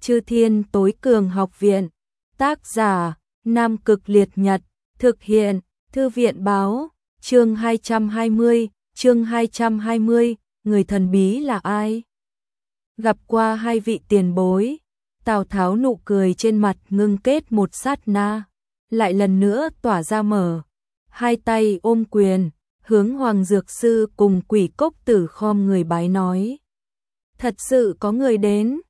Chư Thiên Tối Cường Học Viện. Tác giả: Nam Cực Liệt Nhật. Thực hiện: Thư viện báo. Chương 220, người thần bí là ai? Gặp qua hai vị tiền bối. Tào Tháo nụ cười trên mặt ngưng kết một sát na, lại lần nữa tỏa ra mở. Hai tay ôm quyền, hướng Hoàng Dược Sư cùng Quỷ Cốc Tử khom người bái nói. Thật sự có người đến.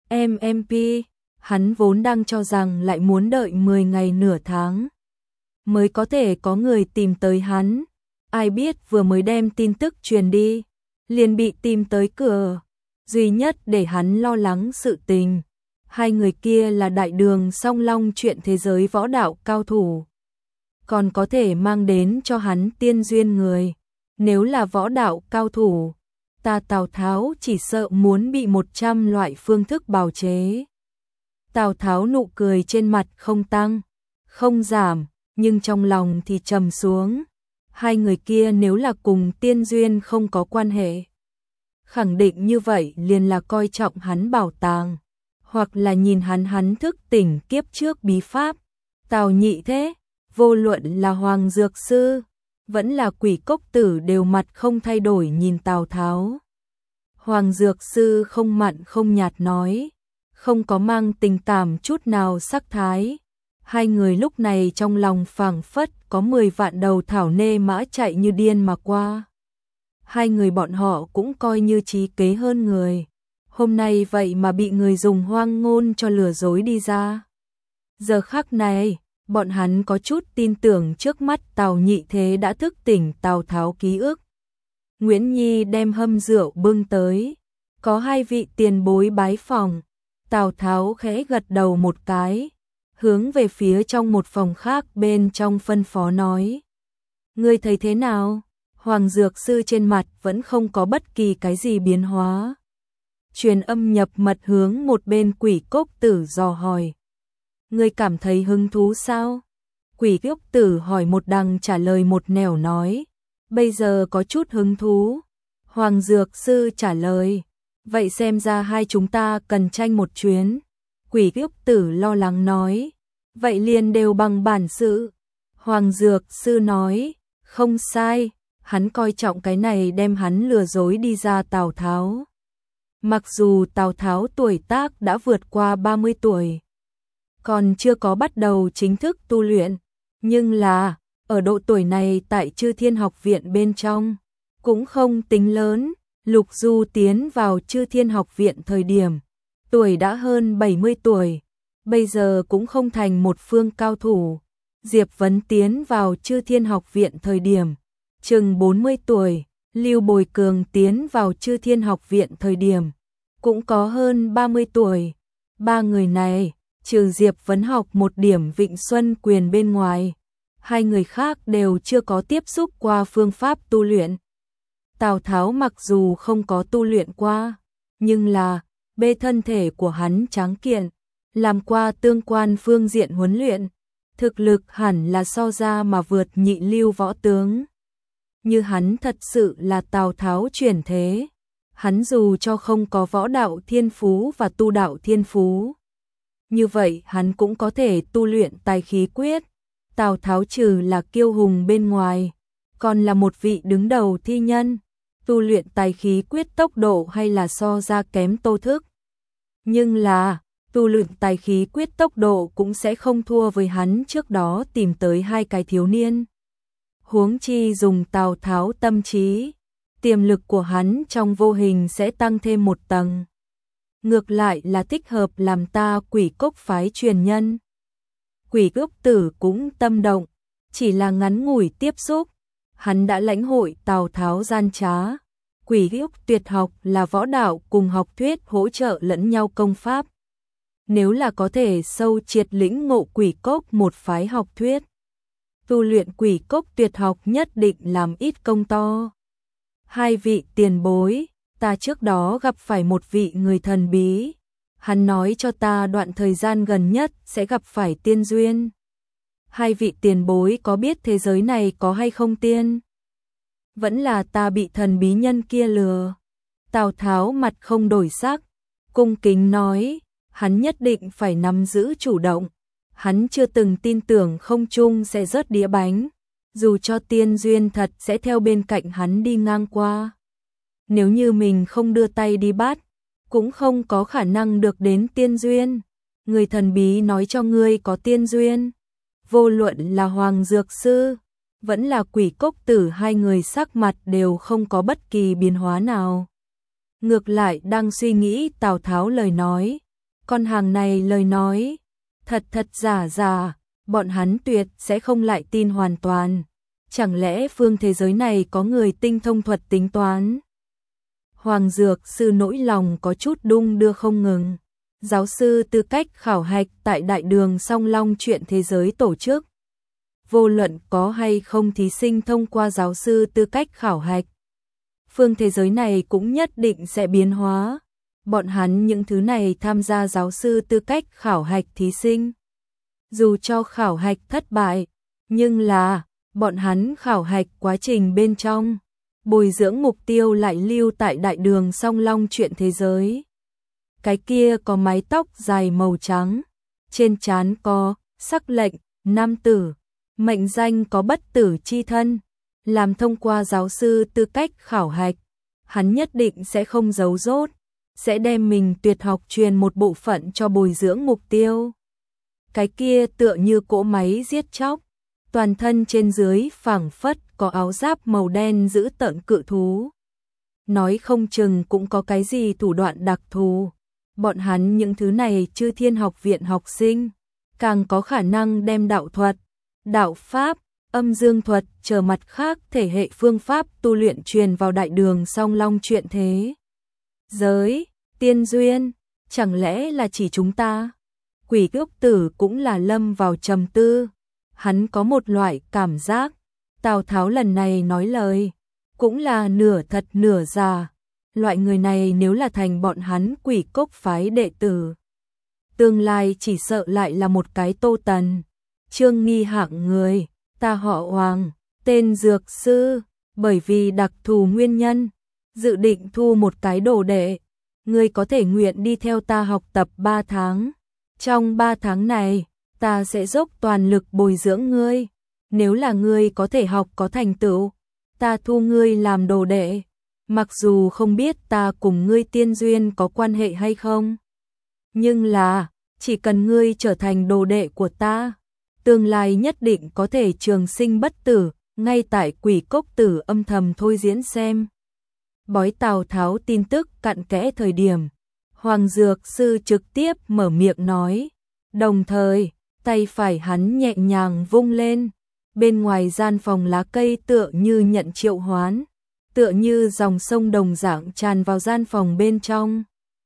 MP, hắn vốn đang cho rằng lại muốn đợi 10 ngày nửa tháng mới có thể có người tìm tới hắn. Ai biết vừa mới đem tin tức truyền đi, liền bị tìm tới cửa. Duy nhất để hắn lo lắng sự tình, hai người kia là đại đường song long chuyện thế giới võ đạo cao thủ, còn có thể mang đến cho hắn tiên duyên người. Nếu là võ đạo cao thủ, ta Tào Tháo chỉ sợ muốn bị 100 loại phương thức bào chế. Tào Tháo nụ cười trên mặt không tăng, không giảm, nhưng trong lòng thì trầm xuống. Hai người kia nếu là cùng tiên duyên không có quan hệ, khẳng định như vậy liền là coi trọng hắn bảo tàng, hoặc là nhìn hắn thức tỉnh kiếp trước bí pháp. Tào Nhị thế, vô luận là Hoàng Dược Sư vẫn là Quỷ Cốc Tử đều mặt không thay đổi nhìn Tào Tháo. Hoàng Dược Sư không mặn không nhạt nói, không có mang tình cảm chút nào sắc thái. Hai người lúc này trong lòng phảng phất có 10 vạn đầu thảo nê mã chạy như điên mà qua. Hai người bọn họ cũng coi như trí kế hơn người, hôm nay vậy mà bị người dùng hoang ngôn cho lừa dối đi ra. Giờ khắc này, bọn hắn có chút tin tưởng trước mắt Tào Nhị thế đã thức tỉnh Tào Tháo ký ức. Nguyễn Nhi đem hâm rượu bưng tới, có hai vị tiền bối bái phòng. Tào Tháo khẽ gật đầu một cái, hướng về phía trong một phòng khác bên trong phân phó nói. Ngươi thấy thế nào? Hoàng Dược Sư trên mặt vẫn không có bất kỳ cái gì biến hóa. Truyền âm nhập mật hướng một bên Quỷ Cốc Tử dò hỏi. Ngươi cảm thấy hứng thú sao? Quỷ Cốc Tử hỏi một đằng trả lời một nẻo nói. Bây giờ có chút hứng thú. Hoàng Dược Sư trả lời. Vậy xem ra hai chúng ta cần tranh một chuyến. Quỷ Cốc Tử lo lắng nói. Vậy liền đều bằng bản sự. Hoàng Dược Sư nói. Không sai, hắn coi trọng cái này đem hắn lừa dối đi ra Tào Tháo. Mặc dù Tào Tháo tuổi tác đã vượt qua 30 tuổi, còn chưa có bắt đầu chính thức tu luyện, nhưng là, ở độ tuổi này tại Chư Thiên Học Viện bên trong, cũng không tính lớn. Lục Du tiến vào Chư Thiên Học Viện thời điểm, tuổi đã hơn 70 tuổi, bây giờ cũng không thành một phương cao thủ. Diệp Vấn tiến vào Chư Thiên Học Viện thời điểm, chừng 40 tuổi, Lưu Bồi Cường tiến vào Chư Thiên Học Viện thời điểm, cũng có hơn 30 tuổi. Ba người này, trừ Diệp Vấn học một điểm Vịnh Xuân Quyền bên ngoài, hai người khác đều chưa có tiếp xúc qua phương pháp tu luyện. Tào Tháo mặc dù không có tu luyện qua, nhưng là bê thân thể của hắn tráng kiện, làm qua tương quan phương diện huấn luyện, thực lực hẳn là so ra mà vượt nhị lưu võ tướng. Như hắn thật sự là Tào Tháo chuyển thế, hắn dù cho không có võ đạo thiên phú và tu đạo thiên phú, như vậy hắn cũng có thể tu luyện tài khí quyết. Tào Tháo trừ là kiêu hùng bên ngoài, còn là một vị đứng đầu thi nhân, tu luyện tài khí quyết tốc độ hay là so ra kém Tô Thức. Nhưng là, tu luyện tài khí quyết tốc độ cũng sẽ không thua với hắn trước đó tìm tới hai cái thiếu niên. Huống chi dùng Tào Tháo tâm trí, tiềm lực của hắn trong vô hình sẽ tăng thêm một tầng. Ngược lại là thích hợp làm ta Quỷ Cốc phái truyền nhân. Quỷ Cốc Tử cũng tâm động, chỉ là ngắn ngủi tiếp xúc, hắn đã lãnh hội Tào Tháo gian trá. Quỷ Cốc tuyệt học là võ đạo cùng học thuyết hỗ trợ lẫn nhau công pháp. Nếu là có thể sâu triệt lĩnh ngộ Quỷ Cốc một phái học thuyết, tu luyện Quỷ Cốc tuyệt học nhất định làm ít công to. Hai vị tiền bối, ta trước đó gặp phải một vị người thần bí, hắn nói cho ta đoạn thời gian gần nhất sẽ gặp phải tiên duyên. Hai vị tiền bối có biết thế giới này có hay không tiên? Vẫn là ta bị thần bí nhân kia lừa? Tào Tháo mặt không đổi sắc, cung kính nói, hắn nhất định phải nắm giữ chủ động. Hắn chưa từng tin tưởng không trung sẽ rớt đĩa bánh, dù cho tiên duyên thật sẽ theo bên cạnh hắn đi ngang qua. Nếu như mình không đưa tay đi bắt, cũng không có khả năng được đến tiên duyên. Người thần bí nói cho ngươi có tiên duyên. Vô luận là Hoàng Dược Sư, vẫn là Quỷ Cốc Tử, hai người sắc mặt đều không có bất kỳ biến hóa nào. Ngược lại đang suy nghĩ Tào Tháo lời nói. Con hàng này lời nói, thật thật giả giả, bọn hắn tuyệt sẽ không lại tin hoàn toàn. Chẳng lẽ phương thế giới này có người tinh thông thuật tính toán? Hoàng Dược Sư nỗi lòng có chút đung đưa không ngừng. Giáo sư tư cách khảo hạch tại Đại Đường Song Long chuyện thế giới tổ chức. Vô luận có hay không thí sinh thông qua giáo sư tư cách khảo hạch, phương thế giới này cũng nhất định sẽ biến hóa. Bọn hắn những thứ này tham gia giáo sư tư cách khảo hạch thí sinh, dù cho khảo hạch thất bại, nhưng là bọn hắn khảo hạch quá trình bên trong, bồi dưỡng mục tiêu lại lưu tại Đại Đường Song Long chuyện thế giới. Cái kia có mái tóc dài màu trắng, trên trán có sắc lệnh nam tử, mệnh danh có bất tử chi thân, làm thông qua giáo sư tư cách khảo hạch, hắn nhất định sẽ không giấu dốt, sẽ đem mình tuyệt học truyền một bộ phận cho bồi dưỡng mục tiêu. Cái kia tựa như cỗ máy giết chóc, toàn thân trên dưới phảng phất có áo giáp màu đen giữ tợn cự thú. Nói không chừng cũng có cái gì thủ đoạn đặc thù. Bọn hắn những thứ này Chư Thiên Học viện học sinh, càng có khả năng đem đạo thuật, đạo pháp, âm dương thuật chờ mặt khác thể hệ phương pháp tu luyện truyền vào Đại Đường Song Long chuyện thế giới. Tiên duyên, chẳng lẽ là chỉ chúng ta? Quỷ Cốc Tử cũng là lâm vào trầm tư. Hắn có một loại cảm giác, Tào Tháo lần này nói lời, cũng là nửa thật nửa giả. Loại người này nếu là thành bọn hắn Quỷ Cốc phái đệ tử, tương lai chỉ sợ lại là một cái Tô Tần, Trương Nghi hạng người. Ta họ Hoàng, tên Dược Sư, bởi vì đặc thù nguyên nhân, dự định thu một cái đồ đệ. Ngươi có thể nguyện đi theo ta học tập 3 tháng. Trong 3 tháng này, ta sẽ dốc toàn lực bồi dưỡng ngươi. Nếu là ngươi có thể học có thành tựu, ta thu ngươi làm đồ đệ. Mặc dù không biết ta cùng ngươi tiên duyên có quan hệ hay không, nhưng là, chỉ cần ngươi trở thành đồ đệ của ta, tương lai nhất định có thể trường sinh bất tử. Ngay tại Quỷ Cốc Tử âm thầm thôi diễn xem bói Tào Tháo tin tức cặn kẽ thời điểm, Hoàng Dược Sư trực tiếp mở miệng nói, đồng thời tay phải hắn nhẹ nhàng vung lên, bên ngoài gian phòng lá cây tựa như nhận triệu hoán, tựa như dòng sông đồng dạng tràn vào gian phòng bên trong.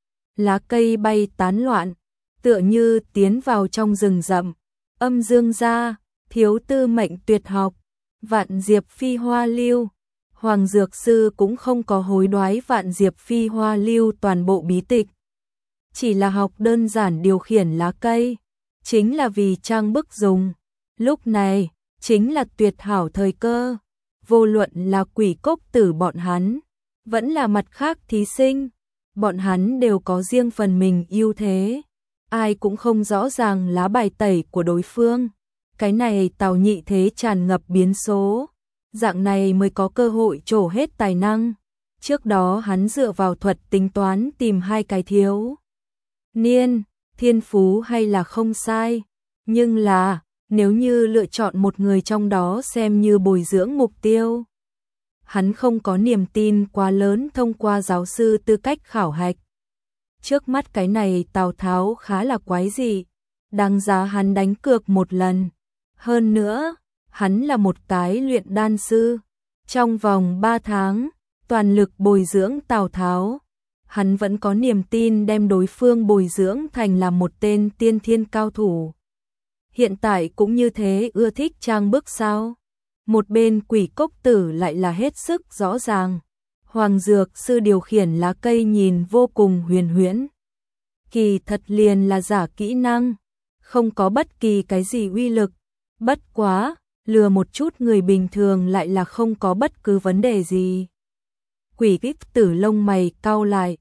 Lá cây bay tán loạn, tựa như tiến vào trong rừng rậm. Âm dương gia, thiếu tư mệnh tuyệt học, Vạn Diệp Phi Hoa Lưu. Hoàng Dược Sư cũng không có hối đoái Vạn Diệp Phi Hoa Lưu toàn bộ bí tịch, chỉ là học đơn giản điều khiển lá cây, chính là vì trang bức dùng. Lúc này, chính là tuyệt hảo thời cơ, vô luận là Quỷ Cốc Tử bọn hắn, vẫn là mặt khác thí sinh, bọn hắn đều có riêng phần mình ưu thế. Ai cũng không rõ ràng lá bài tẩy của đối phương. Cái này Tào Nhị Thế tràn ngập biến số, dạng này mới có cơ hội trổ hết tài năng. Trước đó hắn dựa vào thuật tính toán tìm hai cái thiếu niên, thiên phú hay là không sai, nhưng là nếu như lựa chọn một người trong đó xem như bồi dưỡng mục tiêu, hắn không có niềm tin quá lớn thông qua giáo sư tư cách khảo hạch. Trước mắt cái này Tào Tháo khá là quái dị, đáng giá hắn đánh cược một lần. Hơn nữa, hắn là một cái luyện đan sư. Trong vòng 3 tháng, toàn lực bồi dưỡng Tào Tháo, hắn vẫn có niềm tin đem đối phương bồi dưỡng thành là một tên tiên thiên cao thủ. Hiện tại cũng như thế ưa thích trang bức sao? Một bên Quỷ Cốc Tử lại là hết sức rõ ràng. Hoàng Dược Sư điều khiển lá cây nhìn vô cùng huyền huyễn. Kỳ thật liền là giả kỹ năng, không có bất kỳ cái gì uy lực. Bất quá, lừa một chút người bình thường lại là không có bất cứ vấn đề gì. Quỷ Cốc Tử lông mày cau lại.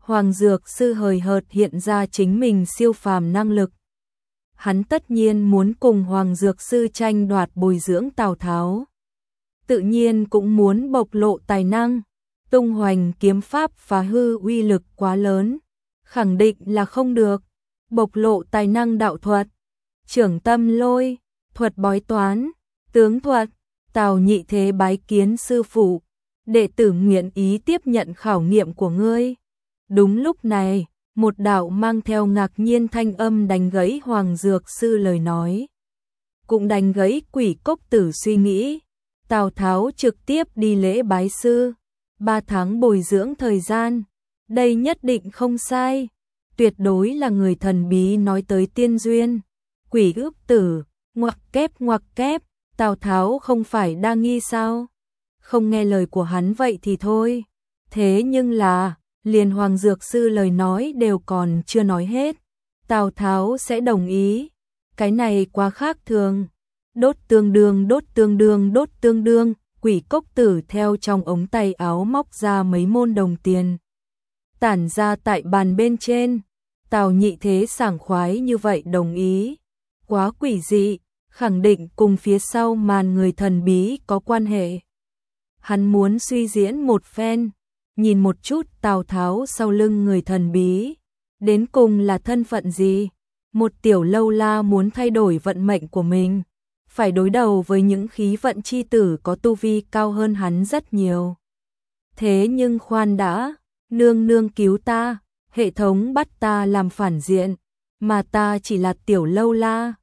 Hoàng Dược Sư hời hợt hiện ra chính mình siêu phàm năng lực. Hắn tất nhiên muốn cùng Hoàng Dược Sư tranh đoạt bồi dưỡng Tào Tháo. Tự nhiên cũng muốn bộc lộ tài năng. Tung hoành kiếm pháp phá hư uy lực quá lớn, khẳng định là không được. Bộc lộ tài năng đạo thuật, trưởng tâm lôi, thuật bói toán, tướng thuật. Tào Nhị Thế bái kiến sư phụ, đệ tử nguyện ý tiếp nhận khảo nghiệm của ngươi. Đúng lúc này, một đạo mang theo ngạc nhiên thanh âm đánh gãy Hoàng Dược Sư lời nói, cũng đánh gãy Quỷ Cốc Tử suy nghĩ. Tào Tháo trực tiếp đi lễ bái sư, 3 tháng bồi dưỡng thời gian, đây nhất định không sai, tuyệt đối là người thần bí nói tới tiên duyên. Quỷ Cốc Tử, ngoặc kép, Tào Tháo không phải đang nghi sao? Không nghe lời của hắn vậy thì thôi. Thế nhưng là, liền Hoàng Dược Sư lời nói đều còn chưa nói hết, Tào Tháo sẽ đồng ý. Cái này quá khác thường. Đốt tương đương, Quỷ Cốc Tử theo trong ống tay áo móc ra mấy môn đồng tiền, tản ra tại bàn bên trên. Tào Nhị Thế sảng khoái như vậy đồng ý, quá quỷ dị, khẳng định cùng phía sau màn người thần bí có quan hệ. Hắn muốn suy diễn một phen, nhìn một chút Tào Tháo sau lưng người thần bí, đến cùng là thân phận gì. Một tiểu lâu la muốn thay đổi vận mệnh của mình, phải đối đầu với những khí vận chi tử có tu vi cao hơn hắn rất nhiều. Thế nhưng khoan đã, nương nương cứu ta, hệ thống bắt ta làm phản diện, mà ta chỉ là tiểu lâu la.